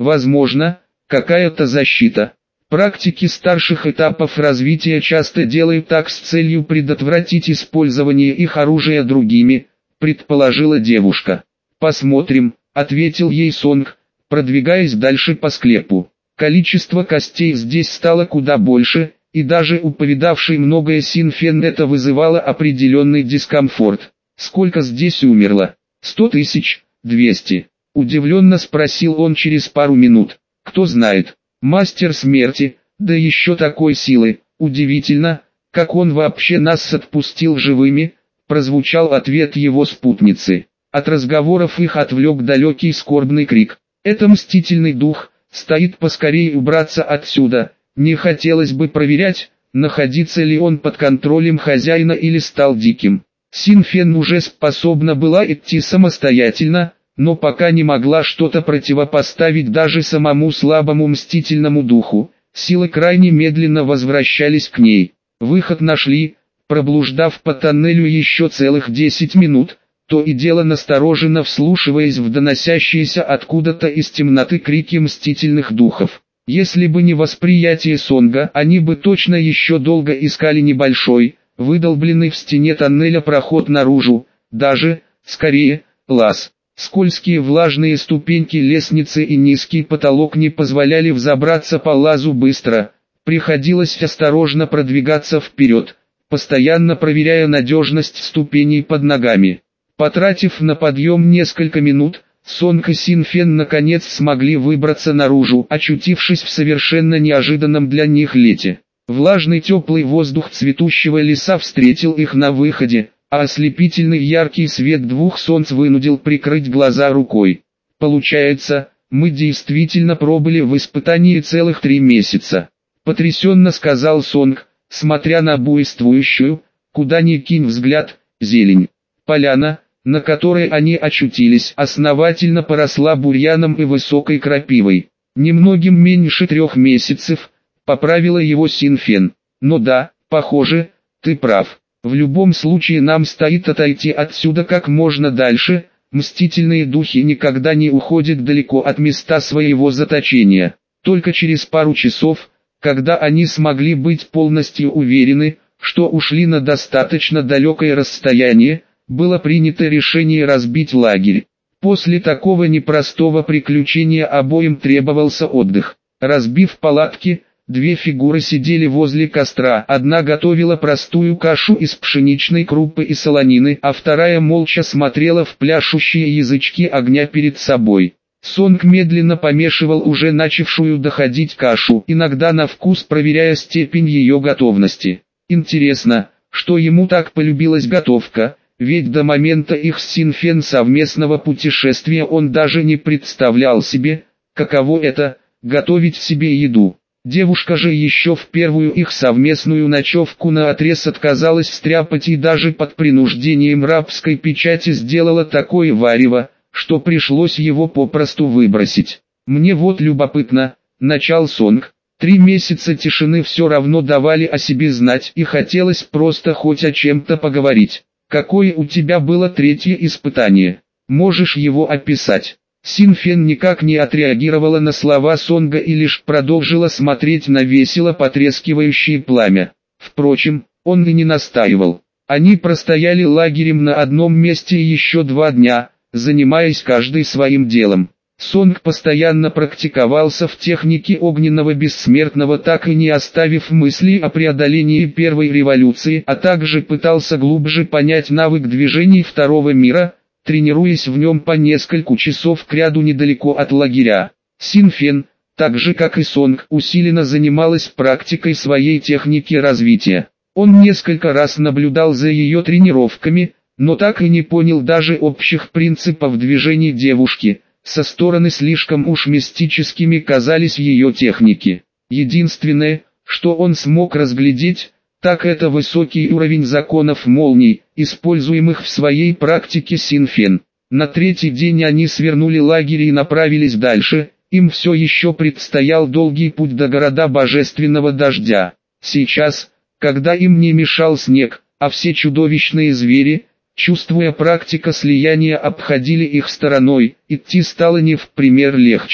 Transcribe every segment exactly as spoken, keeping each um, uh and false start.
Возможно, какая-то защита. Практики старших этапов развития часто делают так с целью предотвратить использование их оружия другими, предположила девушка. «Посмотрим», — ответил ей Сонг, продвигаясь дальше по склепу. Количество костей здесь стало куда больше, и даже у повидавшей многое Син Фен это вызывало определенный дискомфорт. «Сколько здесь умерло?» «Сто тысяч, двести». Удивленно спросил он через пару минут. «Кто знает, мастер смерти, да еще такой силы, удивительно, как он вообще нас отпустил живыми», прозвучал ответ его спутницы. От разговоров их отвлек далекий скорбный крик. «Это мстительный дух, стоит поскорее убраться отсюда». Не хотелось бы проверять, находится ли он под контролем хозяина или стал диким. Син Фен уже способна была идти самостоятельно, но пока не могла что-то противопоставить даже самому слабому мстительному духу. Силы крайне медленно возвращались к ней. Выход нашли, проблуждав по тоннелю еще целых десять минут, то и дело настороженно вслушиваясь в доносящиеся откуда-то из темноты крики мстительных духов. Если бы не восприятие Сонга, они бы точно еще долго искали небольшой, выдолбленный в стене тоннеля проход наружу, даже, скорее, лаз. Скользкие влажные ступеньки лестницы и низкий потолок не позволяли взобраться по лазу быстро, приходилось осторожно продвигаться вперед, постоянно проверяя надежность ступеней под ногами. Потратив на подъем несколько минут, Сонг и Син Фен наконец смогли выбраться наружу, очутившись в совершенно неожиданном для них лете. Влажный теплый воздух цветущего леса встретил их на выходе, а ослепительный яркий свет двух солнц вынудил прикрыть глаза рукой. «Получается, мы действительно пробыли в испытании целых три месяца», — потрясенно сказал Сонг, смотря на буйствующую, куда ни кинь взгляд, зелень. Поляна, на которой они очутились, основательно поросла бурьяном и высокой крапивой. «Немногим меньше трех месяцев», — поправила его Син Фен. «Но да, похоже, ты прав. В любом случае нам стоит отойти отсюда как можно дальше, мстительные духи никогда не уходят далеко от места своего заточения». Только через пару часов, когда они смогли быть полностью уверены, что ушли на достаточно далекое расстояние, было принято решение разбить лагерь. После такого непростого приключения обоим требовался отдых. Разбив палатки, две фигуры сидели возле костра. Одна готовила простую кашу из пшеничной крупы и солонины, а вторая молча смотрела в пляшущие язычки огня перед собой. Сонг медленно помешивал уже начавшую доходить кашу, иногда на вкус проверяя степень ее готовности. Интересно, что ему так полюбилась готовка? Ведь до момента их с Син Фен совместного путешествия он даже не представлял себе, каково это – готовить себе еду. Девушка же еще в первую их совместную ночевку наотрез отказалась стряпать и даже под принуждением рабской печати сделала такое варево, что пришлось его попросту выбросить. «Мне вот любопытно», – начал Сонг. Три месяца тишины все равно давали о себе знать и хотелось просто хоть о чем-то поговорить. «Какое у тебя было третье испытание? Можешь его описать?» Син Фен никак не отреагировала на слова Сонга и лишь продолжила смотреть на весело потрескивающее пламя. Впрочем, он и не настаивал. Они простояли лагерем на одном месте еще два дня, занимаясь каждый своим делом. Сонг постоянно практиковался в технике огненного бессмертного, так и не оставив мысли о преодолении первой революции, а также пытался глубже понять навык движений второго мира, тренируясь в нем по несколько часов кряду недалеко от лагеря. Син Фен, так же как и Сонг, усиленно занималась практикой своей техники развития. Он несколько раз наблюдал за ее тренировками, но так и не понял даже общих принципов движений девушки. Со стороны слишком уж мистическими казались ее техники. Единственное, что он смог разглядеть, так это высокий уровень законов молний, используемых в своей практике Син Фен. На третий день они свернули лагерь и направились дальше, им все еще предстоял долгий путь до города Божественного Дождя. Сейчас, когда им не мешал снег, а все чудовищные звери, чувствуя практика слияния обходили их стороной, идти стало не в пример легче.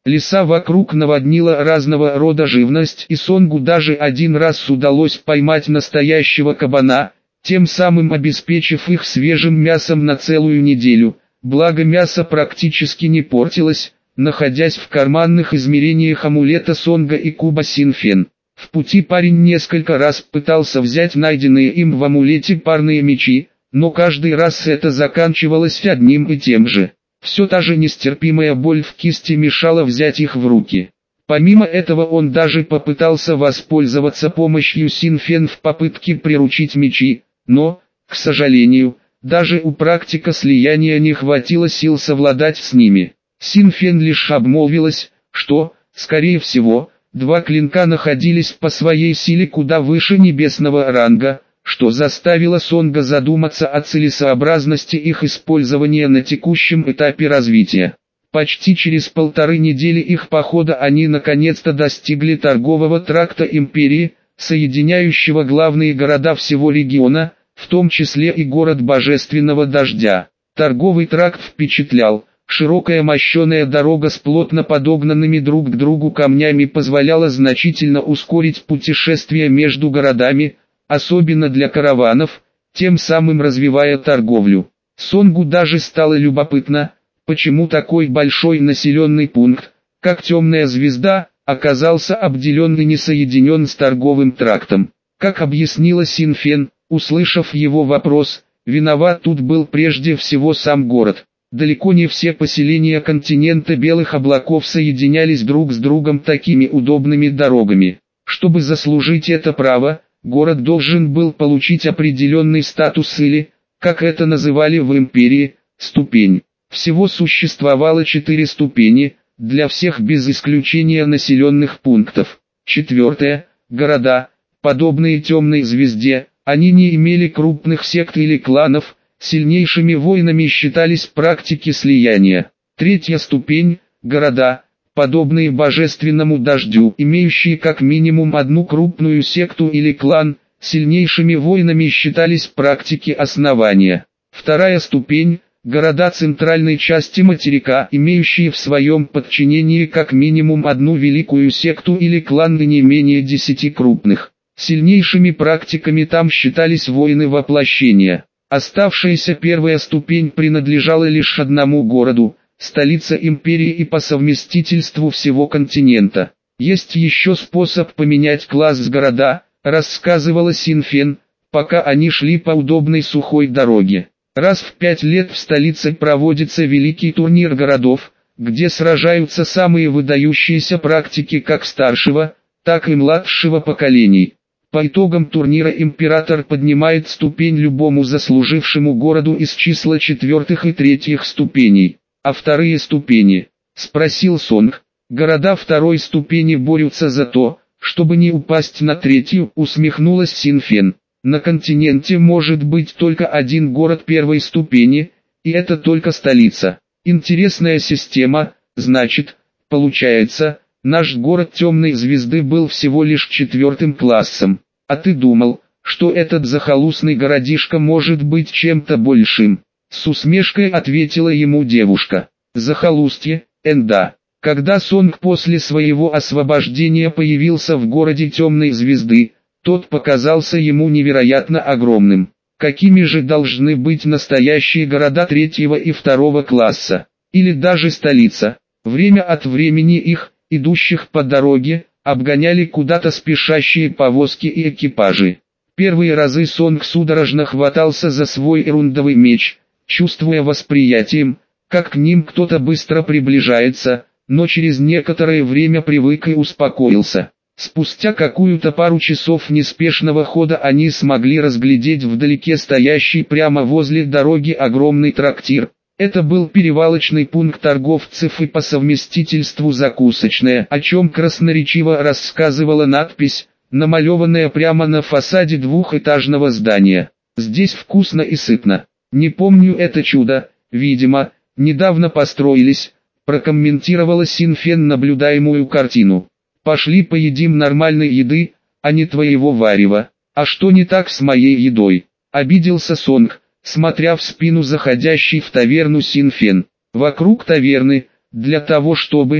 Леса вокруг наводнила разного рода живность, и Сонгу даже один раз удалось поймать настоящего кабана, тем самым обеспечив их свежим мясом на целую неделю. Благо мясо практически не портилось, находясь в карманных измерениях амулета Сонга и куба Синфен. В пути парень несколько раз пытался взять найденные им в амулете парные мечи, но каждый раз это заканчивалось одним и тем же. Все та же нестерпимая боль в кисти мешала взять их в руки. Помимо этого он даже попытался воспользоваться помощью Синфен в попытке приручить мечи, но, к сожалению, даже у практика слияния не хватило сил совладать с ними. Синфен лишь обмолвилась, что, скорее всего, два клинка находились по своей силе куда выше небесного ранга, что заставило Сонга задуматься о целесообразности их использования на текущем этапе развития. Почти через полторы недели их похода они наконец-то достигли торгового тракта империи, соединяющего главные города всего региона, в том числе и город Божественного Дождя. Торговый тракт впечатлял. Широкая мощеная дорога с плотно подогнанными друг к другу камнями позволяла значительно ускорить путешествие между городами, особенно для караванов, тем самым развивая торговлю. Сонгу даже стало любопытно, почему такой большой населенный пункт, как Темная Звезда, оказался обделен и не соединен с торговым трактом. Как объяснила Синфен, услышав его вопрос, виноват тут был прежде всего сам город. Далеко не все поселения континента Белых Облаков соединялись друг с другом такими удобными дорогами. Чтобы заслужить это право, город должен был получить определенный статус или, как это называли в империи, ступень. Всего существовало четыре ступени, для всех без исключения населенных пунктов. Четвертое, города, подобные Темной Звезде, они не имели крупных сект или кланов, сильнейшими воинами считались практики слияния. Третья ступень, города, подобные Божественному Дождю, имеющие как минимум одну крупную секту или клан, сильнейшими воинами считались практики основания. Вторая ступень, города центральной части материка, имеющие в своем подчинении как минимум одну великую секту или клан и не менее десяти крупных. Сильнейшими практиками там считались воины воплощения. Оставшаяся первая ступень принадлежала лишь одному городу, столица империи и по совместительству всего континента. Есть еще способ поменять класс с города, рассказывала Синфен, пока они шли по удобной сухой дороге. Раз в пять лет в столице проводится великий турнир городов, где сражаются самые выдающиеся практики как старшего, так и младшего поколений. По итогам турнира император поднимает ступень любому заслужившему городу из числа четвертых и третьих ступеней. А вторые ступени? Спросил Сонг. Города второй ступени борются за то, чтобы не упасть на третью, усмехнулась Синфен. На континенте может быть только один город первой ступени, и это только столица. Интересная система, значит, получается, наш город Темной Звезды был всего лишь четвертым классом. А ты думал, что этот захолустный городишко может быть чем-то большим? С усмешкой ответила ему девушка. Захолустье, энда. Когда Сонг после своего освобождения появился в городе Темной Звезды, тот показался ему невероятно огромным. Какими же должны быть настоящие города третьего и второго класса? Или даже столица? Время от времени их, идущих по дороге, обгоняли куда-то спешащие повозки и экипажи. Первые разы Сонг судорожно хватался за свой эрундовый меч, чувствуя восприятием, как к ним кто-то быстро приближается, но через некоторое время привык и успокоился. Спустя какую-то пару часов неспешного хода они смогли разглядеть вдалеке стоящий прямо возле дороги огромный трактир. Это был перевалочный пункт торговцев и по совместительству закусочная, о чем красноречиво рассказывала надпись, намалеванная прямо на фасаде двухэтажного здания. Здесь вкусно и сытно. Не помню это чудо, видимо, недавно построились, прокомментировала Синфен наблюдаемую картину. Пошли поедим нормальной еды, а не твоего варева. А что не так с моей едой? Обиделся Сонг, смотря в спину заходящей в таверну Синфен. Вокруг таверны, для того чтобы,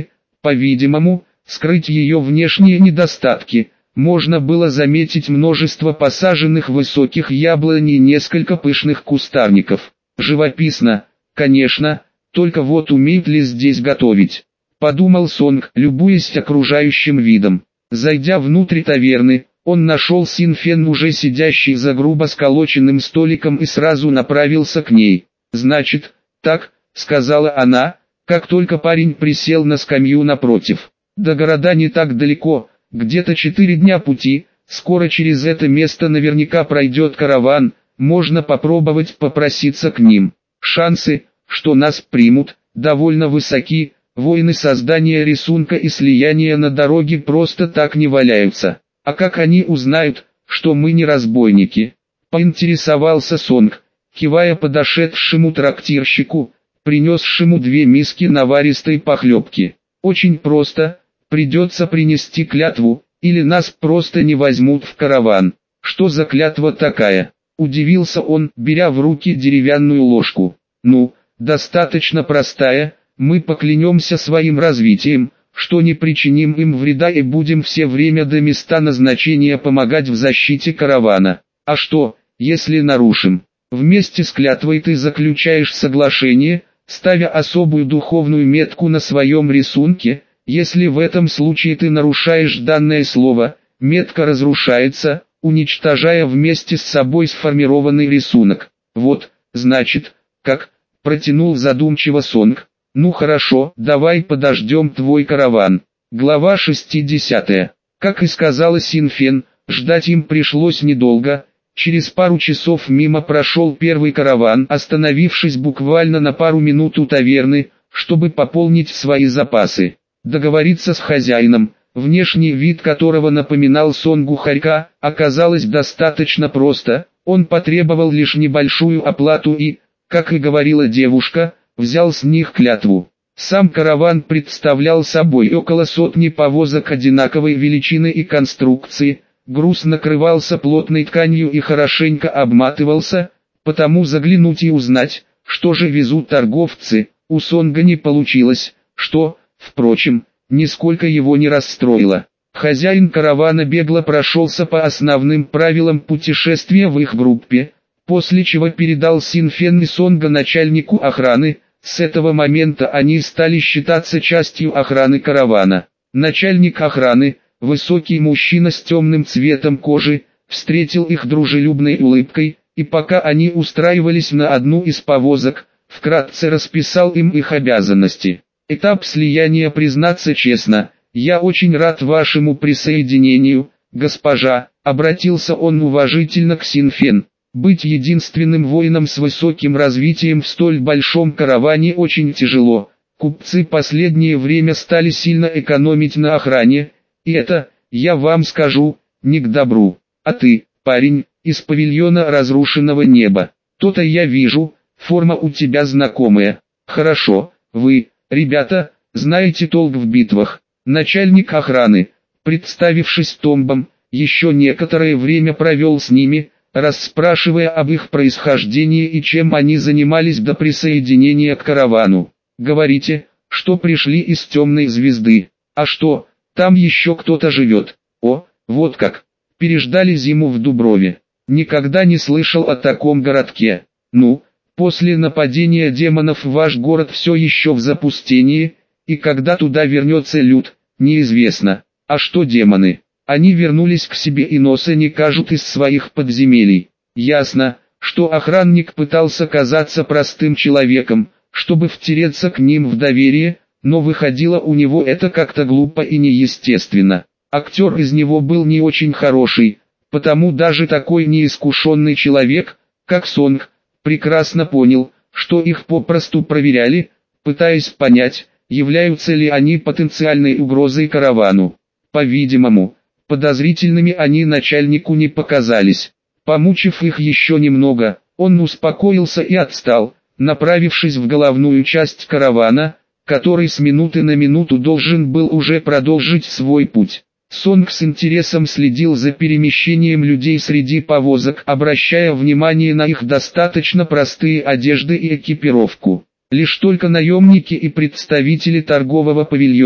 По-видимому, скрыть ее внешние недостатки, можно было заметить множество посаженных высоких яблонь и несколько пышных кустарников. Живописно, конечно, только вот умеют ли здесь готовить? Подумал Сонг, любуясь окружающим видом. Зайдя внутрь таверны, он нашел Син Фен уже сидящий за грубо сколоченным столиком и сразу направился к ней. «Значит, так», — сказала она, как только парень присел на скамью напротив. «До города не так далеко, где-то четыре дня пути, скоро через это место наверняка пройдет караван, можно попробовать попроситься к ним. Шансы, что нас примут, довольно высоки, воины создания рисунка и слияния на дороге просто так не валяются. А как они узнают, что мы не разбойники?» Поинтересовался Сонг, кивая подошедшему трактирщику, принесшему две миски наваристой похлебки. «Очень просто, придется принести клятву, или нас просто не возьмут в караван». «Что за клятва такая?» – удивился он, беря в руки деревянную ложку. «Ну, достаточно простая, мы поклянемся своим развитием, что не причиним им вреда и будем все время до места назначения помогать в защите каравана. А что, если нарушим? Вместе с клятвой ты заключаешь соглашение, ставя особую духовную метку на своем рисунке. Если в этом случае ты нарушаешь данное слово, метка разрушается, уничтожая вместе с собой сформированный рисунок. Вот, значит, как, протянул задумчиво Сонг. Ну хорошо, давай подождем твой караван. Глава шестидесятая. Как и сказала Син Фен, ждать им пришлось недолго. Через пару часов мимо прошел первый караван, остановившись буквально на пару минут у таверны, чтобы пополнить свои запасы. Договориться с хозяином, внешний вид которого напоминал Сонгу хорька, оказалось достаточно просто. Он потребовал лишь небольшую оплату и, как и говорила девушка, взял с них клятву. Сам караван представлял собой около сотни повозок одинаковой величины и конструкции. Груз накрывался плотной тканью и хорошенько обматывался, потому заглянуть и узнать, что же везут торговцы, у Сонга не получилось, что, впрочем, нисколько его не расстроило. Хозяин каравана бегло прошелся по основным правилам путешествия в их группе, после чего передал Син Фен и Сонга начальнику охраны. С этого момента они стали считаться частью охраны каравана. Начальник охраны, высокий мужчина с темным цветом кожи, встретил их дружелюбной улыбкой, и пока они устраивались на одну из повозок, вкратце расписал им их обязанности. Этап слияния, признаться честно, я очень рад вашему присоединению, госпожа, обратился он уважительно к Син Фен. Быть единственным воином с высоким развитием в столь большом караване очень тяжело. Купцы последнее время стали сильно экономить на охране, и это, я вам скажу, не к добру. А ты, парень, из павильона разрушенного неба. То-то я вижу, форма у тебя знакомая. Хорошо, вы, ребята, знаете толк в битвах. Начальник охраны, представившись Томбом, еще некоторое время провел с ними, расспрашивая об их происхождении и чем они занимались до присоединения к каравану. Говорите, что пришли из темной звезды. А что, там еще кто-то живет? О, вот как. Переждали зиму в Дуброве. Никогда не слышал о таком городке. Ну, после нападения демонов ваш город все еще в запустении, и когда туда вернется люд, неизвестно. А что демоны? Они вернулись к себе и носа не кажут из своих подземелий. Ясно, что охранник пытался казаться простым человеком, чтобы втереться к ним в доверие, но выходило у него это как-то глупо и неестественно. Актер из него был не очень хороший, потому даже такой неискушенный человек, как Сонг, прекрасно понял, что их попросту проверяли, пытаясь понять, являются ли они потенциальной угрозой каравану. По-видимому, подозрительными они начальнику не показались. Помучив их еще немного, он успокоился и отстал, направившись в головную часть каравана, который с минуты на минуту должен был уже продолжить свой путь. Сонг с интересом следил за перемещением людей среди повозок, обращая внимание на их достаточно простые одежды и экипировку. Лишь только наемники и представители торгового павильона,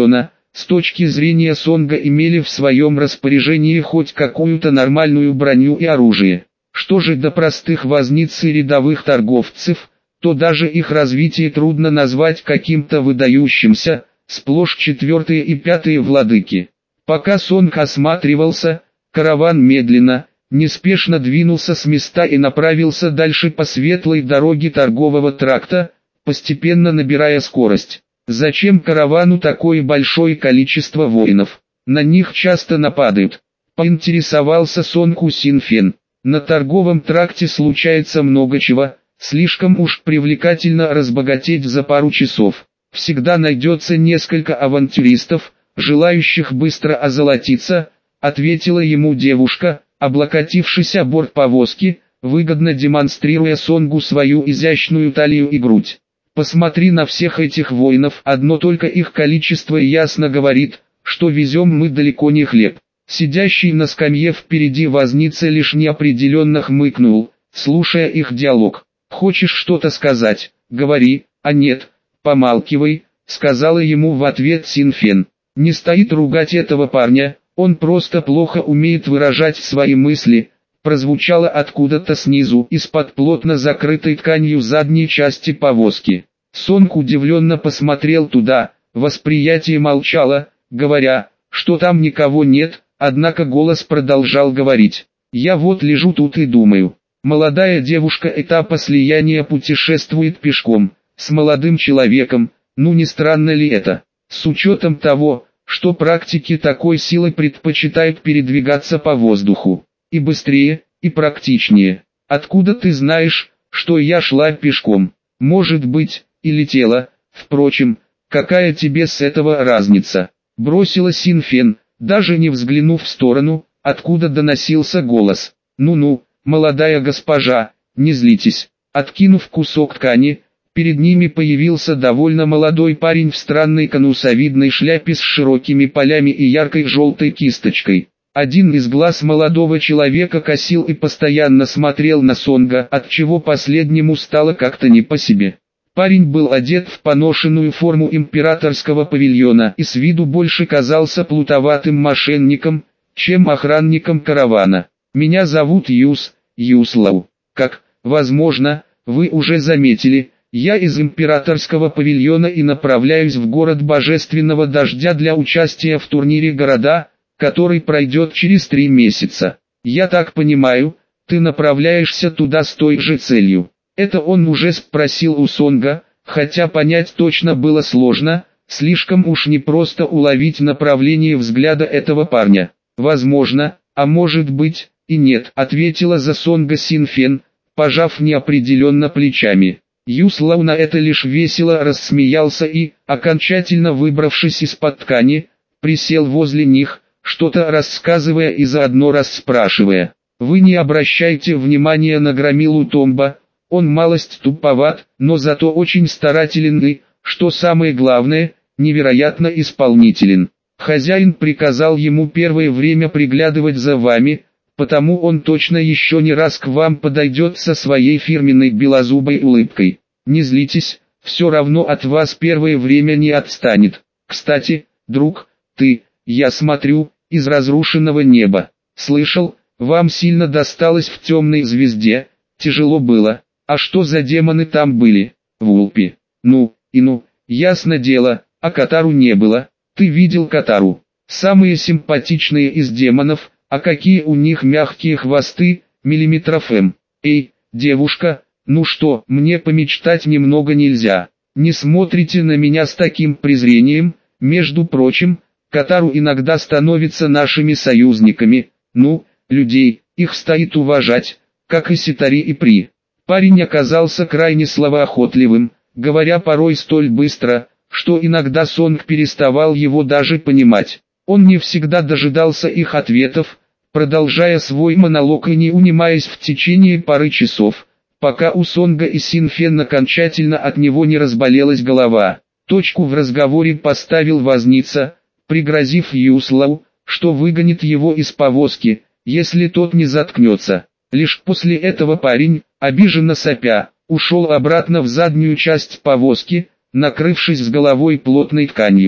с точки зрения Сонга имели в своем распоряжении хоть какую-то нормальную броню и оружие. Что же до простых возниц и рядовых торговцев, то даже их развитие трудно назвать каким-то выдающимся, сплошь четвертые и пятые владыки. Пока Сонг осматривался, караван медленно, неспешно двинулся с места и направился дальше по светлой дороге торгового тракта, постепенно набирая скорость. Зачем каравану такое большое количество воинов? На них часто нападают. Поинтересовался Сонг у Синфен. На торговом тракте случается много чего, слишком уж привлекательно разбогатеть за пару часов. Всегда найдется несколько авантюристов, желающих быстро озолотиться, ответила ему девушка, облокотившись о борт повозки, выгодно демонстрируя Сонгу свою изящную талию и грудь. Посмотри на всех этих воинов, одно только их количество ясно говорит, что везем мы далеко не хлеб. Сидящий на скамье впереди возница лишь неопределенно хмыкнул, слушая их диалог. «Хочешь что-то сказать? Говори, а нет, помалкивай», — сказала ему в ответ Синфен. «Не стоит ругать этого парня, он просто плохо умеет выражать свои мысли», прозвучало откуда-то снизу, из-под плотно закрытой тканью задней части повозки. Сонг удивленно посмотрел туда, восприятие молчало, говоря, что там никого нет, однако голос продолжал говорить. «Я вот лежу тут и думаю. Молодая девушка этапа слияния путешествует пешком, с молодым человеком, ну не странно ли это? С учетом того, что практики такой силы предпочитают передвигаться по воздуху. И быстрее, и практичнее. Откуда ты знаешь, что я шла пешком? Может быть, и летела, впрочем, какая тебе с этого разница?» Бросила Синфен, даже не взглянув в сторону, откуда доносился голос. «Ну-ну, молодая госпожа, не злитесь». Откинув кусок ткани, перед ними появился довольно молодой парень в странной конусовидной шляпе с широкими полями и яркой желтой кисточкой. Один из глаз молодого человека косил и постоянно смотрел на Сонга, отчего последнему стало как-то не по себе. Парень был одет в поношенную форму императорского павильона и с виду больше казался плутоватым мошенником, чем охранником каравана. «Меня зовут Юс, Юслау. Как, возможно, вы уже заметили, я из императорского павильона и направляюсь в город Божественного Дождя для участия в турнире города, который пройдет через три месяца. Я так понимаю, ты направляешься туда с той же целью». Это он уже спросил у Сонга, хотя понять точно было сложно, слишком уж непросто уловить направление взгляда этого парня. «Возможно, а может быть, и нет», ответила за Сонга Синфен, пожав неопределенно плечами. Юслау на это лишь весело рассмеялся и, окончательно выбравшись из-под ткани, присел возле них, что-то рассказывая и заодно расспрашивая. «Вы не обращайте внимания на громилу Томба, он малость туповат, но зато очень старателен и, что самое главное, невероятно исполнителен. Хозяин приказал ему первое время приглядывать за вами, потому он точно еще не раз к вам подойдет со своей фирменной белозубой улыбкой. Не злитесь, все равно от вас первое время не отстанет. Кстати, друг, ты, я смотрю, из разрушенного неба. Слышал, вам сильно досталось в темной звезде, тяжело было. А что за демоны там были? Вулпи. Ну, и ну, ясно дело, а Катару не было. Ты видел Катару? Самые симпатичные из демонов, а какие у них мягкие хвосты, миллиметров М. Эй, девушка, ну что, мне помечтать немного нельзя? Не смотрите на меня с таким презрением, между прочим, Катару иногда становятся нашими союзниками. Ну, людей, их стоит уважать, как и Ситари и При. Парень оказался крайне словоохотливым, говоря порой столь быстро, что иногда Сонг переставал его даже понимать. Он не всегда дожидался их ответов, продолжая свой монолог и не унимаясь в течение пары часов, пока у Сонга и Синфен окончательно от него не разболелась голова. Точку в разговоре поставил возница, пригрозив Юслау, что выгонит его из повозки, если тот не заткнется. Лишь после этого парень, обиженно сопя, ушел обратно в заднюю часть повозки, накрывшись с головой плотной тканью.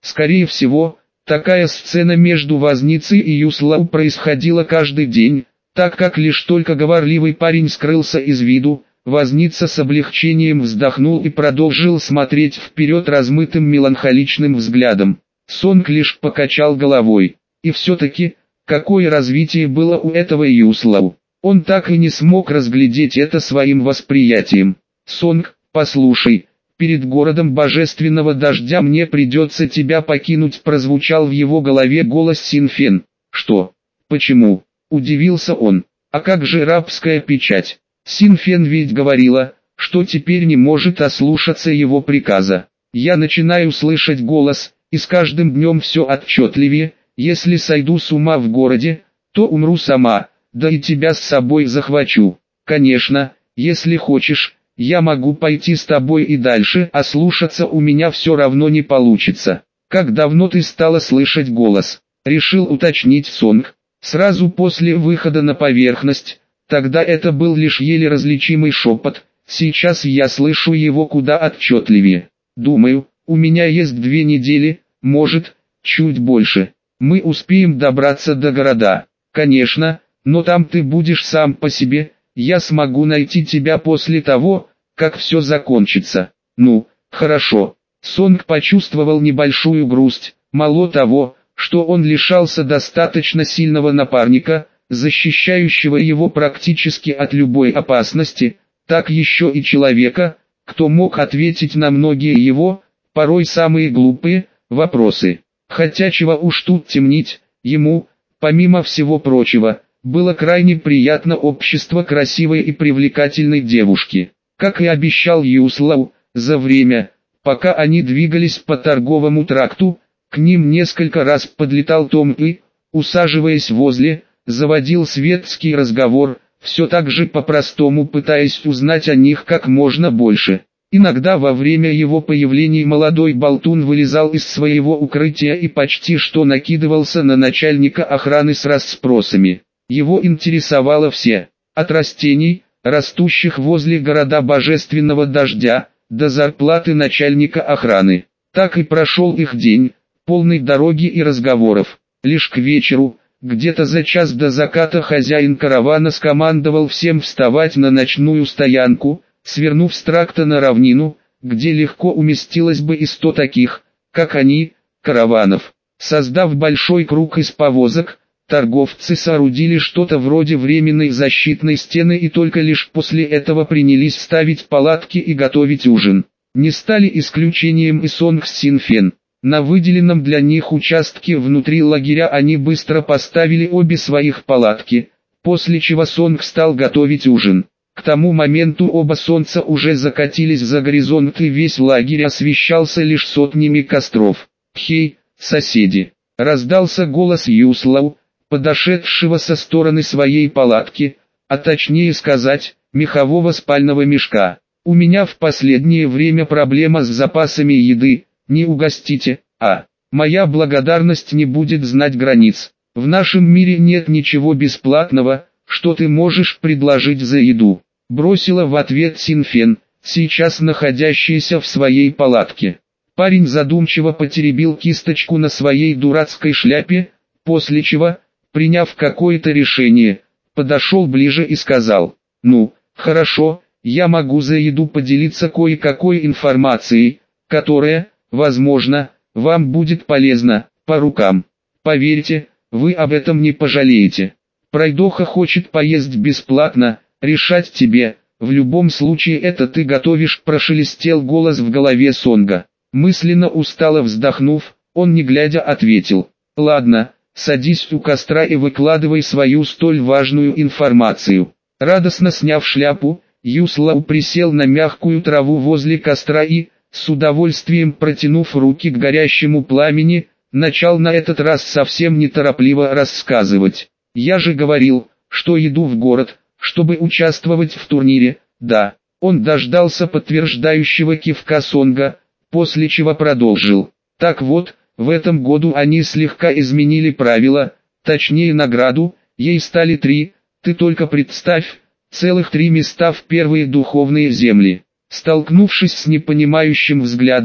Скорее всего, такая сцена между возницей и Юслау происходила каждый день, так как лишь только говорливый парень скрылся из виду, возница с облегчением вздохнул и продолжил смотреть вперед размытым меланхоличным взглядом. Сонг лишь покачал головой. И все-таки, какое развитие было у этого Юслау. Он так и не смог разглядеть это своим восприятием. «Сонг, послушай, перед городом божественного дождя мне придется тебя покинуть», прозвучал в его голове голос Синфен. «Что? Почему?» – удивился он. «А как же рабская печать? Синфен ведь говорила, что теперь не может ослушаться его приказа. Я начинаю слышать голос, и с каждым днем все отчетливее. Если сойду с ума в городе, то умру сама, да и тебя с собой захвачу. Конечно, если хочешь, я могу пойти с тобой и дальше, а слушаться у меня все равно не получится». «Как давно ты стала слышать голос?» – решил уточнить Сонг. Сразу после выхода на поверхность, тогда это был лишь еле различимый шепот, сейчас я слышу его куда отчетливее. «Думаю, у меня есть две недели, может, чуть больше. Мы успеем добраться до города. Конечно, но там ты будешь сам по себе, я смогу найти тебя после того, как все закончится». «Ну, хорошо». Сонг почувствовал небольшую грусть, мало того, что он лишался достаточно сильного напарника, защищающего его практически от любой опасности, так еще и человека, кто мог ответить на многие его, порой самые глупые, вопросы. Хотя чего уж тут темнить, ему, помимо всего прочего, было крайне приятно общество красивой и привлекательной девушки. Как и обещал Юслау, за время, пока они двигались по торговому тракту, к ним несколько раз подлетал Том и, усаживаясь возле, заводил светский разговор, все так же по-простому пытаясь узнать о них как можно больше. Иногда во время его появления молодой болтун вылезал из своего укрытия и почти что накидывался на начальника охраны с расспросами. Его интересовало все, от растений, растущих возле города божественного дождя, до зарплаты начальника охраны. Так и прошел их день, полный дороги и разговоров. Лишь к вечеру, где-то за час до заката, хозяин каравана скомандовал всем вставать на ночную стоянку, свернув с тракта на равнину, где легко уместилось бы и сто таких, как они, караванов. Создав большой круг из повозок, торговцы соорудили что-то вроде временной защитной стены и только лишь после этого принялись ставить палатки и готовить ужин. Не стали исключением и Сонг с Синфен. На выделенном для них участке внутри лагеря они быстро поставили обе своих палатки, после чего Сонг стал готовить ужин. К тому моменту оба солнца уже закатились за горизонт и весь лагерь освещался лишь сотнями костров. «Хей, соседи!» — раздался голос Юслау, подошедшего со стороны своей палатки, а точнее сказать, мехового спального мешка. «У меня в последнее время проблема с запасами еды, не угостите, а? Моя благодарность не будет знать границ. В нашем мире нет ничего бесплатного, что ты можешь предложить за еду», — бросила в ответ Синфен, сейчас находящаяся в своей палатке. Парень задумчиво потеребил кисточку на своей дурацкой шляпе, после чего, приняв какое-то решение, подошел ближе и сказал: «Ну, хорошо, я могу за еду поделиться кое-какой информацией, которая, возможно, вам будет полезна, по рукам. Поверьте, вы об этом не пожалеете. Пройдоха хочет поесть бесплатно, решать тебе, в любом случае это ты готовишь», — прошелестел голос в голове Сонга. Мысленно устало вздохнув, он не глядя ответил: «Ладно, садись у костра и выкладывай свою столь важную информацию». Радостно сняв шляпу, Юслау присел на мягкую траву возле костра и, с удовольствием протянув руки к горящему пламени, начал на этот раз совсем неторопливо рассказывать. «Я же говорил, что иду в город, чтобы участвовать в турнире, да». Он дождался подтверждающего кивка Сонга, после чего продолжил: «Так вот, в этом году они слегка изменили правила, точнее награду, ей стали три, ты только представь, целых три места в первые духовные земли». Столкнувшись с непонимающим взглядом,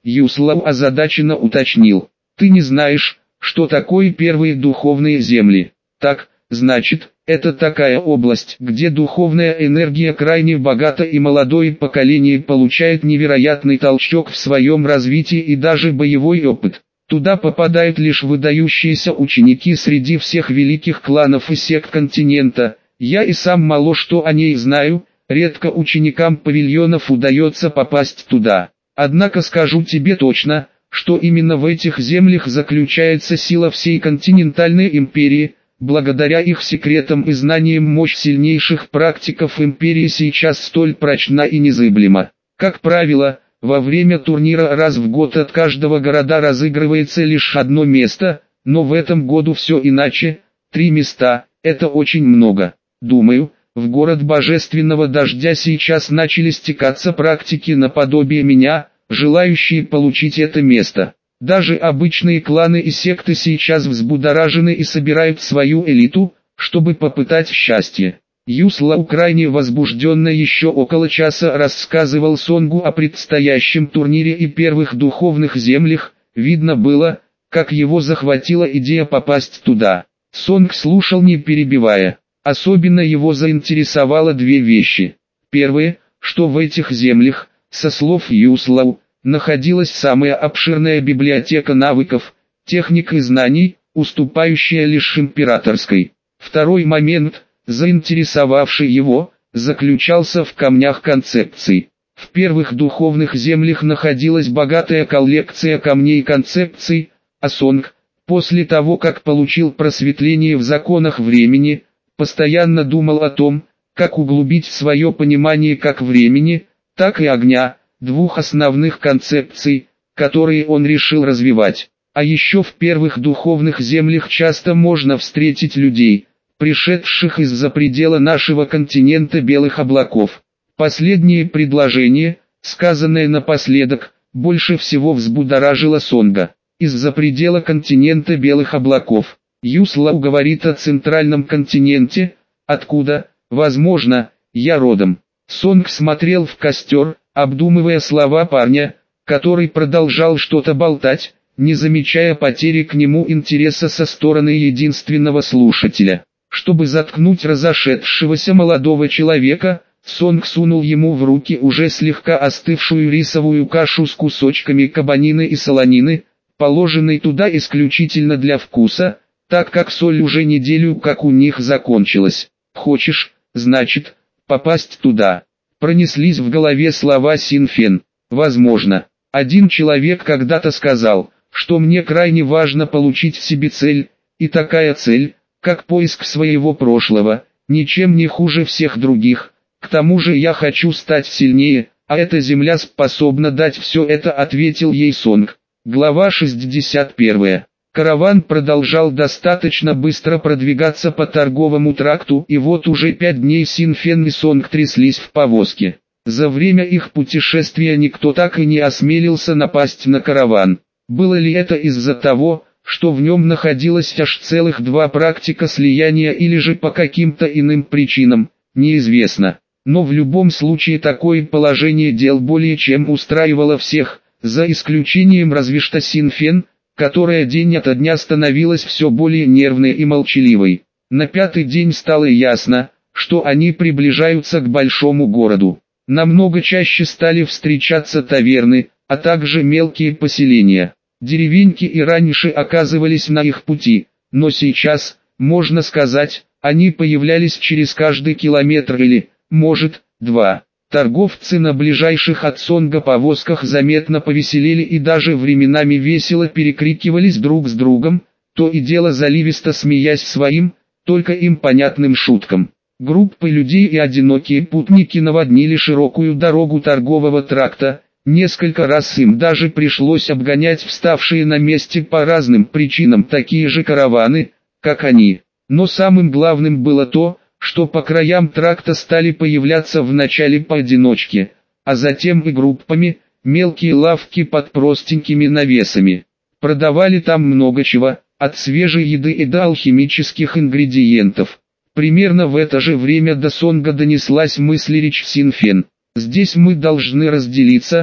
Юслау озадаченно уточнил. Ты не знаешь, что такое первые духовные земли? Так, значит, это такая область, где духовная энергия крайне богата и молодое поколение получает невероятный толчок в своем развитии и даже боевой опыт. Туда попадают лишь выдающиеся ученики среди всех великих кланов и сект континента. Я и сам мало что о ней знаю, редко ученикам павильонов удается попасть туда. Однако скажу тебе точно, что именно в этих землях заключается сила всей континентальной империи. Благодаря их секретам и знаниям мощь сильнейших практиков империи сейчас столь прочна и незыблема. Как правило, во время турнира раз в год от каждого города разыгрывается лишь одно место, но в этом году все иначе, три места, это очень много. Думаю, в город Божественного Дождя сейчас начали стекаться практики наподобие меня, желающие получить это место. Даже обычные кланы и секты сейчас взбудоражены и собирают свою элиту, чтобы попытать счастье. Юслау крайне возбужденно еще около часа рассказывал Сонгу о предстоящем турнире и первых духовных землях, видно было, как его захватила идея попасть туда. Сонг слушал не перебивая. Особенно его заинтересовало две вещи. Первое, что в этих землях, со слов Юслау, находилась самая обширная библиотека навыков, техник и знаний, уступающая лишь императорской. Второй момент, заинтересовавший его, заключался в камнях концепций. В первых духовных землях находилась богатая коллекция камней концепций, а Сонг, после того как получил просветление в законах времени, постоянно думал о том, как углубить свое понимание как времени, так и огня, двух основных концепций, которые он решил развивать. А еще в первых духовных землях часто можно встретить людей, пришедших из-за предела нашего континента белых облаков. Последнее предложение, сказанное напоследок, больше всего взбудоражило Сонга. Из-за предела континента белых облаков. Юслау говорит о центральном континенте, откуда, возможно, я родом. Сонг смотрел в костер, обдумывая слова парня, который продолжал что-то болтать, не замечая потери к нему интереса со стороны единственного слушателя. Чтобы заткнуть разошедшегося молодого человека, Сонг сунул ему в руки уже слегка остывшую рисовую кашу с кусочками кабанины и солонины, положенной туда исключительно для вкуса, так как соль уже неделю как у них закончилась. «Хочешь, значит, попасть туда?» Пронеслись в голове слова Син Фен. «Возможно. Один человек когда-то сказал, что мне крайне важно получить в себе цель, и такая цель, как поиск своего прошлого, ничем не хуже всех других. К тому же я хочу стать сильнее, а эта земля способна дать все это», ответил ей Сонг. Глава шестьдесят первая. Караван продолжал достаточно быстро продвигаться по торговому тракту, и вот уже пять дней Син Фен и Сонг тряслись в повозке. За время их путешествия никто так и не осмелился напасть на караван. Было ли это из-за того, что в нем находилось аж целых два практика слияния, или же по каким-то иным причинам, неизвестно. Но в любом случае такое положение дел более чем устраивало всех, за исключением разве что Син Фен, которая день ото дня становилась все более нервной и молчаливой. На пятый день стало ясно, что они приближаются к большому городу. Намного чаще стали встречаться таверны, а также мелкие поселения. Деревеньки и раньше оказывались на их пути, но сейчас, можно сказать, они появлялись через каждый километр или, может, два. Торговцы на ближайших от Сонга повозках заметно повеселели и даже временами весело перекрикивались друг с другом, то и дело заливисто смеясь своим, только им понятным шуткам. Группы людей и одинокие путники наводнили широкую дорогу торгового тракта, несколько раз им даже пришлось обгонять вставшие на месте по разным причинам такие же караваны, как они. Но самым главным было то, что по краям тракта стали появляться вначале поодиночке, а затем и группами, мелкие лавки под простенькими навесами. Продавали там много чего, от свежей еды и до алхимических ингредиентов. Примерно в это же время до Сонга донеслась мысль речь Син Фен. «Здесь мы должны разделиться,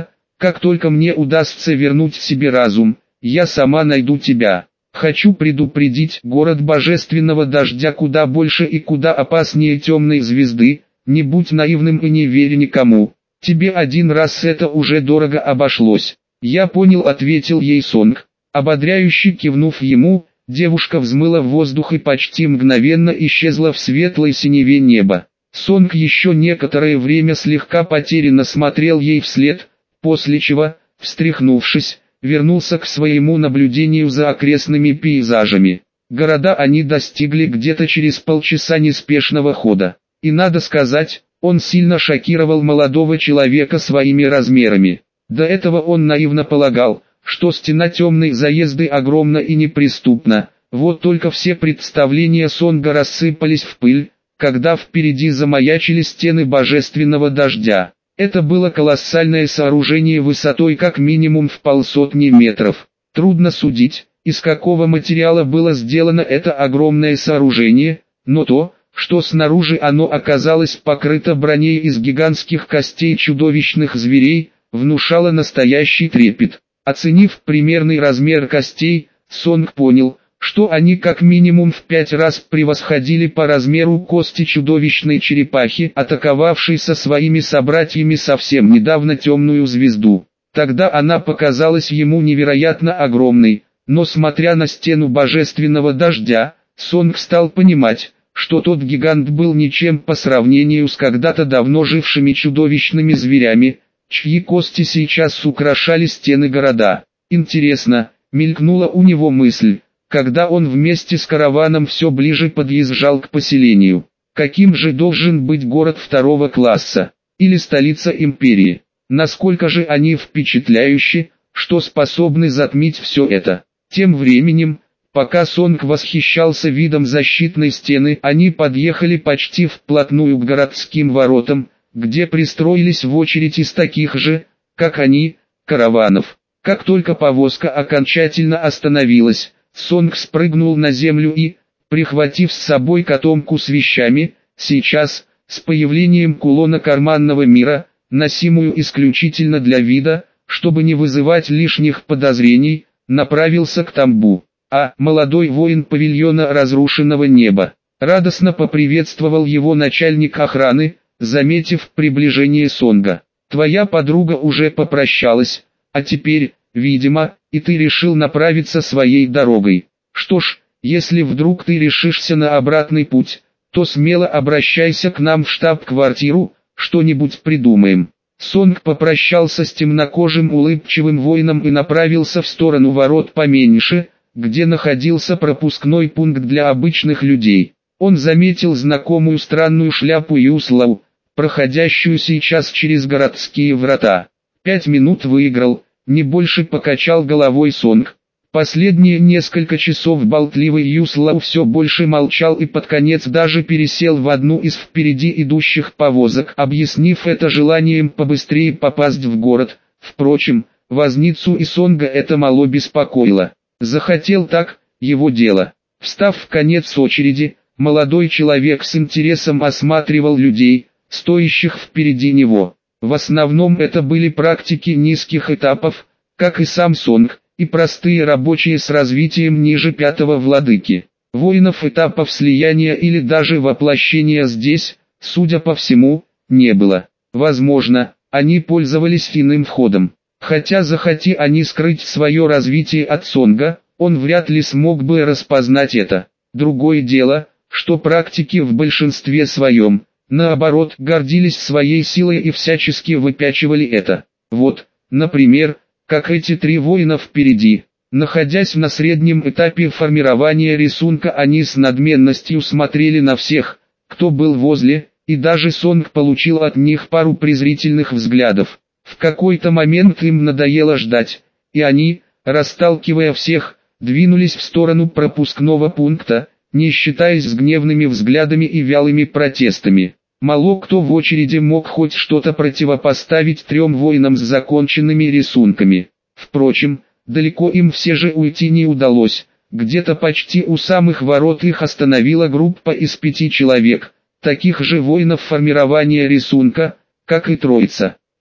Как только мне удастся вернуть себе разум, я сама найду тебя. Хочу предупредить, город божественного дождя куда больше и куда опаснее темной звезды, не будь наивным и не верь никому. Тебе один раз это уже дорого обошлось. Я понял, ответил ей Сонг. Ободряюще кивнув ему, девушка взмыла в воздух и почти мгновенно исчезла в светлой синеве неба. Сонг еще некоторое время слегка потерянно смотрел ей вслед, после чего, встряхнувшись, вернулся к своему наблюдению за окрестными пейзажами. Города они достигли где-то через полчаса неспешного хода. И надо сказать, он сильно шокировал молодого человека своими размерами. До этого он наивно полагал, что стена темной заезды огромна и неприступна. Вот только все представления Сонга рассыпались в пыль, когда впереди замаячили стены божественного дождя. Это было колоссальное сооружение высотой как минимум в полсотни метров. Трудно судить, из какого материала было сделано это огромное сооружение, но то, что снаружи оно оказалось покрыто броней из гигантских костей чудовищных зверей, внушало настоящий трепет. Оценив примерный размер костей, Сонг понял, что они как минимум в пять раз превосходили по размеру кости чудовищной черепахи, атаковавшей со своими собратьями совсем недавно темную звезду. Тогда она показалась ему невероятно огромной, но смотря на стену божественного дождя, Сонг стал понимать, что тот гигант был ничем по сравнению с когда-то давно жившими чудовищными зверями, чьи кости сейчас украшали стены города. Интересно, мелькнула у него мысль, когда он вместе с караваном все ближе подъезжал к поселению. Каким же должен быть город второго класса, или столица империи? Насколько же они впечатляющи, что способны затмить все это? Тем временем, пока Сонг восхищался видом защитной стены, они подъехали почти вплотную к городским воротам, где пристроились в очередь из таких же, как они, караванов. Как только повозка окончательно остановилась, Сонг спрыгнул на землю и, прихватив с собой котомку с вещами, сейчас, с появлением кулона карманного мира, носимую исключительно для вида, чтобы не вызывать лишних подозрений, направился к тамбу. А молодой воин павильона разрушенного неба радостно поприветствовал его начальник охраны, заметив приближение Сонга. «Твоя подруга уже попрощалась, а теперь, видимо, и ты решил направиться своей дорогой. Что ж, если вдруг ты решишься на обратный путь, то смело обращайся к нам в штаб-квартиру, что-нибудь придумаем». Сонг попрощался с темнокожим улыбчивым воином и направился в сторону ворот поменьше, где находился пропускной пункт для обычных людей. Он заметил знакомую странную шляпу Юслау, проходящую сейчас через городские врата. Пять минут выиграл, не больше, покачал головой Сонг. Последние несколько часов болтливый Юслау все больше молчал и под конец даже пересел в одну из впереди идущих повозок, объяснив это желанием побыстрее попасть в город. Впрочем, возницу и Сонга это мало беспокоило. Захотел так, его дело. Встав в конец очереди, молодой человек с интересом осматривал людей, стоящих впереди него. В основном это были практики низких этапов, как и сам Сонг, и простые рабочие с развитием ниже пятого владыки. Воинов этапов слияния или даже воплощения здесь, судя по всему, не было. Возможно, они пользовались иным входом. Хотя захоти они скрыть свое развитие от Сонга, он вряд ли смог бы распознать это. Другое дело, что практики в большинстве своем, наоборот, гордились своей силой и всячески выпячивали это. Вот, например, как эти три воина впереди. Находясь на среднем этапе формирования рисунка, они с надменностью смотрели на всех, кто был возле, и даже Сонг получил от них пару презрительных взглядов. В какой-то момент им надоело ждать, и они, расталкивая всех, двинулись в сторону пропускного пункта, не считаясь с гневными взглядами и вялыми протестами. Мало кто в очереди мог хоть что-то противопоставить трем воинам с законченными рисунками. Впрочем, далеко им все же уйти не удалось. Где-то почти у самых ворот их остановила группа из пяти человек, таких же воинов формирования рисунка, как и троица.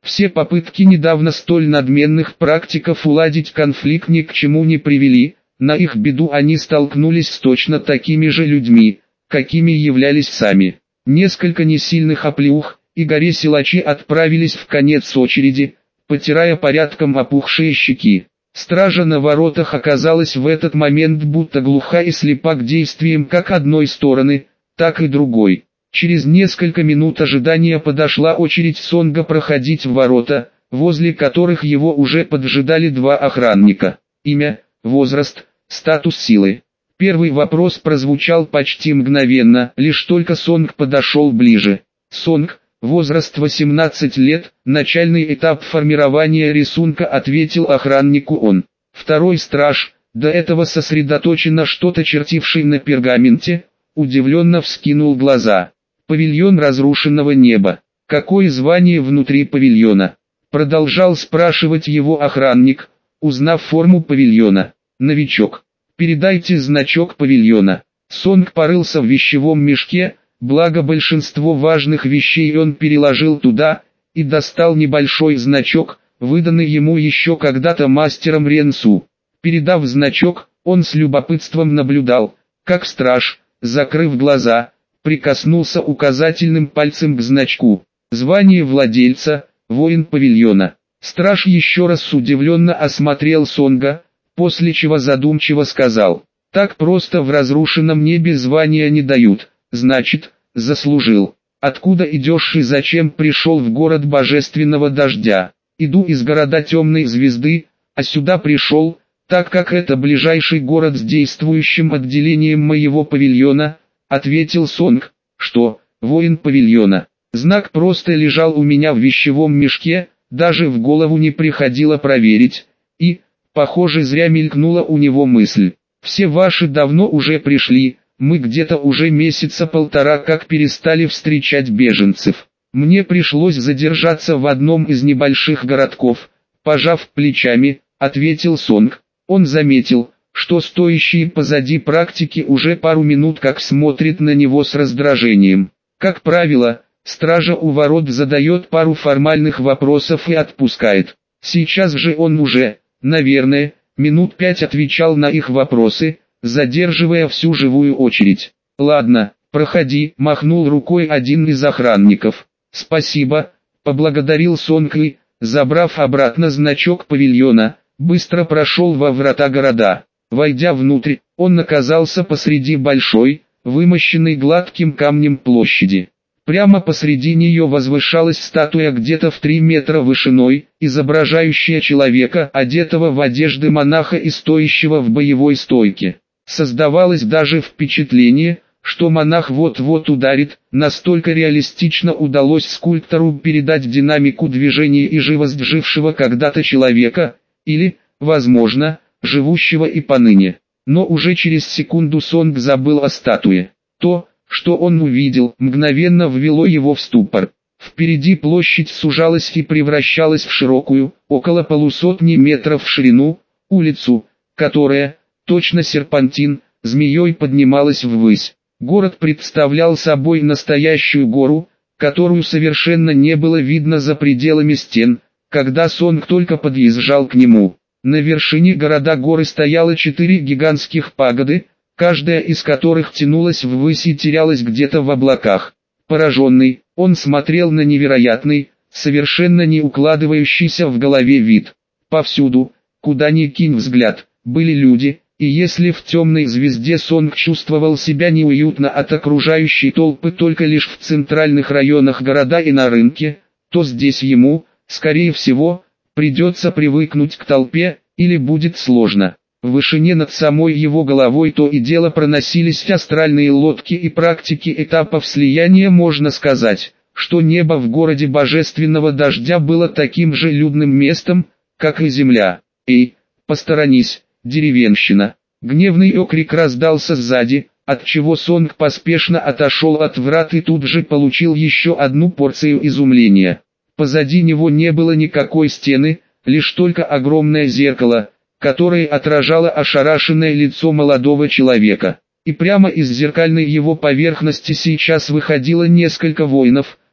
Все попытки недавно столь надменных практиков уладить конфликт ни к чему не привели, на их беду они столкнулись с точно такими же людьми, какими являлись сами. Несколько несильных оплеух, и горе-силачи отправились в конец очереди, потирая порядком опухшие щеки. Стража на воротах оказалась в этот момент будто глуха и слепа к действиям как одной стороны, так и другой. Через несколько минут ожидания подошла очередь Сонга проходить в ворота, возле которых его уже поджидали два охранника. Имя, возраст, статус силы. Первый вопрос прозвучал почти мгновенно, лишь только Сонг подошел ближе. Сонг, возраст восемнадцать лет, начальный этап формирования рисунка, ответил охраннику он. Второй страж, до этого сосредоточенно что-то чертивший на пергаменте, удивленно вскинул глаза. Павильон разрушенного неба. Какое звание внутри павильона? Продолжал спрашивать его охранник, узнав форму павильона. Новичок. Передайте значок павильона. Сонг порылся в вещевом мешке, благо большинство важных вещей он переложил туда, и достал небольшой значок, выданный ему еще когда-то мастером Ренсу. Передав значок, он с любопытством наблюдал, как страж, закрыв глаза, прикоснулся указательным пальцем к значку. Звание владельца, воин павильона. Страж еще раз удивленно осмотрел Сонга, после чего задумчиво сказал: «Так просто в разрушенном небе звания не дают, значит, заслужил. Откуда идешь и зачем пришел в город божественного дождя?» «Иду из города темной звезды, а сюда пришел, так как это ближайший город с действующим отделением моего павильона», — ответил Сонг. «Что, воин павильона?» Знак просто лежал у меня в вещевом мешке, даже в голову не приходило проверить, и, похоже, зря мелькнула у него мысль. «Все ваши давно уже пришли, мы где-то уже месяца полтора как перестали встречать беженцев. Мне пришлось задержаться в одном из небольших городков», — пожав плечами, ответил Сонг. Он заметил, что стоящие позади практики уже пару минут как смотрит на него с раздражением. Как правило, стража у ворот задает пару формальных вопросов и отпускает. Сейчас же он уже, наверное, минут пять отвечал на их вопросы, задерживая всю живую очередь. «Ладно, проходи», — махнул рукой один из охранников. «Спасибо», — поблагодарил Сонг и, забрав обратно значок павильона, быстро прошел во врата города. Войдя внутрь, он оказался посреди большой, вымощенной гладким камнем площади. Прямо посреди нее возвышалась статуя где-то в три метра вышиной, изображающая человека, одетого в одежды монаха и стоящего в боевой стойке. Создавалось даже впечатление, что монах вот-вот ударит, настолько реалистично удалось скульптору передать динамику движения и живость жившего когда-то человека, или, возможно, живущего и поныне. Но уже через секунду Сонг забыл о статуе. То, что он увидел, мгновенно ввело его в ступор. Впереди площадь сужалась и превращалась в широкую, около полусотни метров в ширину, улицу, которая, точно серпантин, змеей поднималась ввысь. Город представлял собой настоящую гору, которую совершенно не было видно за пределами стен, когда Сонг только подъезжал к нему. На вершине города горы стояло четыре гигантских пагоды, каждая из которых тянулась ввысь и терялась где-то в облаках. Пораженный, он смотрел на невероятный, совершенно не укладывающийся в голове вид. Повсюду, куда ни кинь взгляд, были люди, и если в темной звезде Сонг чувствовал себя неуютно от окружающей толпы только лишь в центральных районах города и на рынке, то здесь ему, скорее всего, придется привыкнуть к толпе, или будет сложно. В вышине над самой его головой то и дело проносились астральные лодки и практики этапов слияния. Можно сказать, что небо в городе божественного дождя было таким же людным местом, как и земля. «Эй, посторонись, деревенщина!» Гневный окрик раздался сзади, отчего Сонг поспешно отошел от врат и тут же получил еще одну порцию изумления. Позади него не было никакой стены, лишь только огромное зеркало, которое отражало ошарашенное лицо молодого человека. И прямо из зеркальной его поверхности сейчас выходило несколько воинов,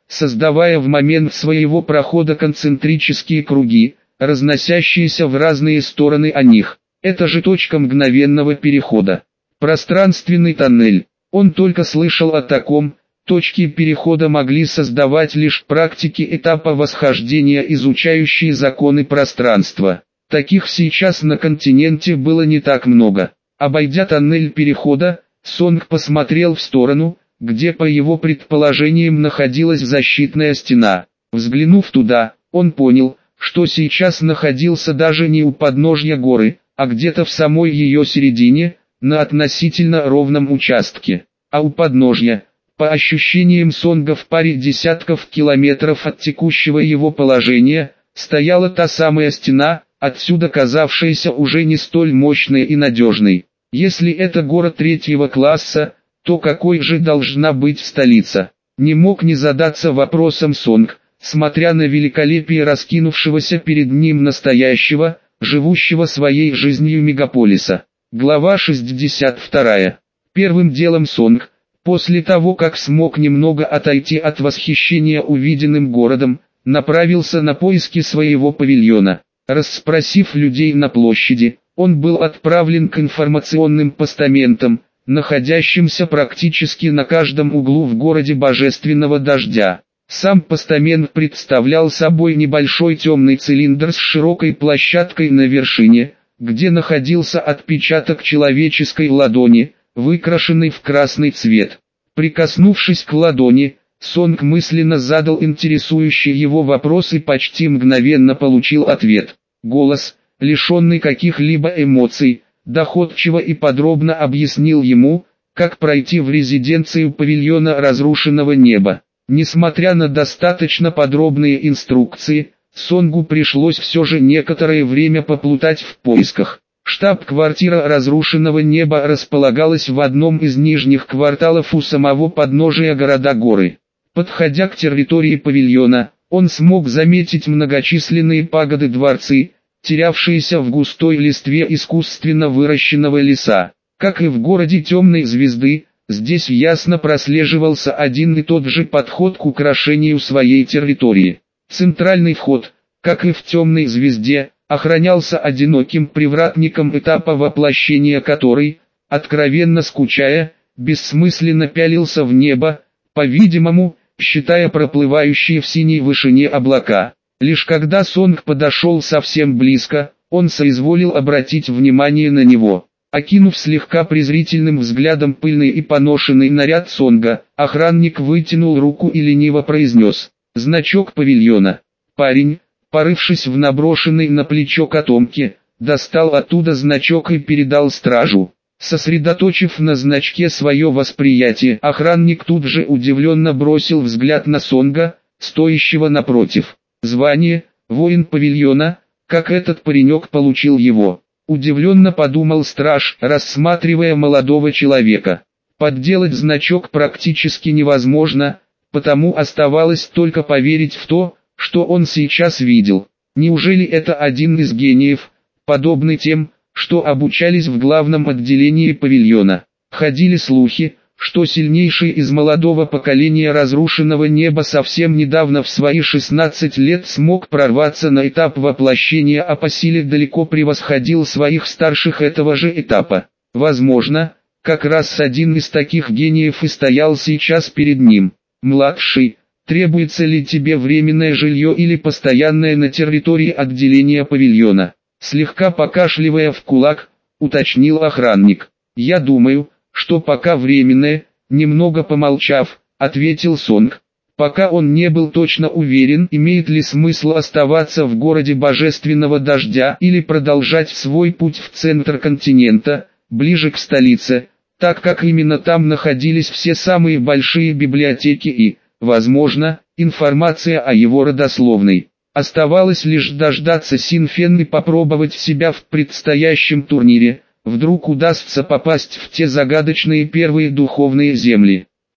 создавая в момент своего прохода концентрические круги, разносящиеся в разные стороны о них. Это же точка мгновенного перехода. Пространственный тоннель. Он только слышал о таком. Точки перехода могли создавать лишь практики этапа восхождения, изучающие законы пространства. Таких сейчас на континенте было не так много. Обойдя тоннель перехода, Сонг посмотрел в сторону, где по его предположениям находилась защитная стена. Взглянув туда, он понял, что сейчас находился даже не у подножья горы, а где-то в самой ее середине, на относительно ровном участке. А у подножья, по ощущениям Сонга, в паре десятков километров от текущего его положения, стояла та самая стена, отсюда казавшаяся уже не столь мощной и надежной. Если это город третьего класса, то какой же должна быть столица? Не мог не задаться вопросом Сонг, смотря на великолепие раскинувшегося перед ним настоящего, живущего своей жизнью мегаполиса. Глава шестьдесят вторая. Первым делом Сонг, после того как смог немного отойти от восхищения увиденным городом, направился на поиски своего павильона. Расспросив людей на площади, он был отправлен к информационным постаментам, находящимся практически на каждом углу в городе Божественного Дождя. Сам постамент представлял собой небольшой темный цилиндр с широкой площадкой на вершине, где находился отпечаток человеческой ладони, выкрашенный в красный цвет. Прикоснувшись к ладони, Сонг мысленно задал интересующий его вопрос и почти мгновенно получил ответ. Голос, лишенный каких-либо эмоций, доходчиво и подробно объяснил ему, как пройти в резиденцию павильона разрушенного неба. Несмотря на достаточно подробные инструкции, Сонгу пришлось все же некоторое время поплутать в поисках. Штаб-квартира разрушенного неба располагалась в одном из нижних кварталов у самого подножия города горы. Подходя к территории павильона, он смог заметить многочисленные пагоды-дворцы, терявшиеся в густой листве искусственно выращенного леса. Как и в городе Темной Звезды, здесь ясно прослеживался один и тот же подход к украшению своей территории. Центральный вход, как и в Темной Звезде, охранялся одиноким привратником этапа воплощения, который, откровенно скучая, бессмысленно пялился в небо, по-видимому, считая проплывающие в синей вышине облака. Лишь когда Сонг подошел совсем близко, он соизволил обратить внимание на него. Окинув слегка презрительным взглядом пыльный и поношенный наряд Сонга, охранник вытянул руку и лениво произнес: «Значок павильона». Парень, порывшись в наброшенной на плечо котомке, достал оттуда значок и передал стражу. Сосредоточив на значке свое восприятие, охранник тут же удивленно бросил взгляд на Сонга, стоящего напротив. Звание «Воин павильона», как этот паренек получил его? Удивленно подумал страж, рассматривая молодого человека. Подделать значок практически невозможно, потому оставалось только поверить в то, что он сейчас видел. Неужели это один из гениев, подобный тем, что обучались в главном отделении павильона? Ходили слухи, что сильнейший из молодого поколения разрушенного неба совсем недавно в свои шестнадцать лет смог прорваться на этап воплощения, а по силе далеко превосходил своих старших этого же этапа. Возможно, как раз один из таких гениев и стоял сейчас перед ним. «Младший, требуется ли тебе временное жилье или постоянное на территории отделения павильона?» Слегка покашливая в кулак, уточнил охранник. «Я думаю, что пока временное», немного помолчав, ответил Сонг. Пока он не был точно уверен, имеет ли смысл оставаться в городе Божественного Дождя или продолжать свой путь в центр континента, ближе к столице, так как именно там находились все самые большие библиотеки и, возможно, информация о его родословной. Оставалось лишь дождаться Синфен и попробовать себя в предстоящем турнире. Вдруг удастся попасть в те загадочные первые духовные земли.